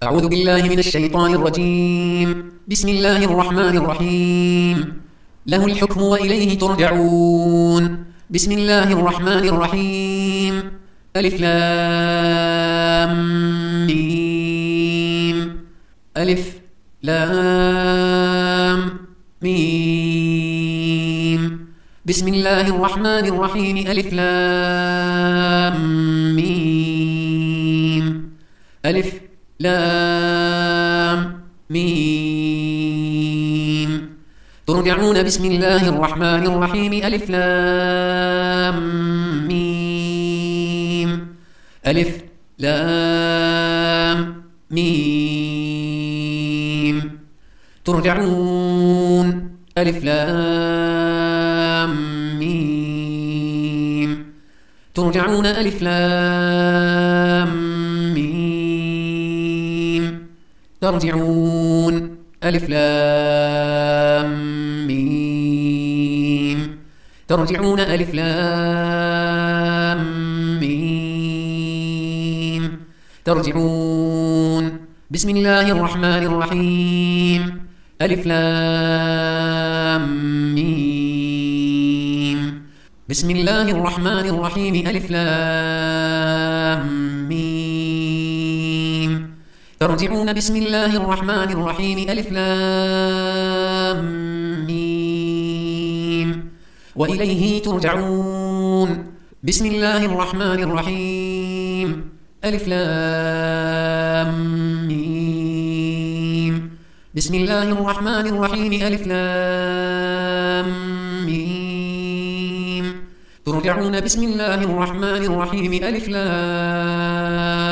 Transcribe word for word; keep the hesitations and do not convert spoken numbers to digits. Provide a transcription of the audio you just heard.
أعوذ بالله من الشيطان الرجيم. بسم الله الرحمن الرحيم. له الحكم وإليه ترجعون. بسم الله الرحمن الرحيم. ألف لام ميم. ألف لام ميم. بسم الله الرحمن الرحيم. ألف لام ميم. ألف لام ميم. ترجعون. بسم الله الرحمن الرحيم. ألف لام ميم. ألف لام ميم. ترجعون. ألف لام ميم. ترجعون. ألف لام ميم. ترجعون. ألف لام ميم. ترجعون. ألف لام ميم. ترجعون. بسم الله الرحمن الرحيم. ألف لام ميم. بسم الله الرحمن الرحيم. ألف لام ميم. ترجعون. بسم الله الرحمن الرحيم. ألف لام ميم. وإليه ترجعون. بسم الله الرحمن الرحيم. ألف لام ميم. بسم الله الرحمن الرحيم. ألف لام ميم. ترجعون. بسم الله الرحمن الرحيم. ألف لام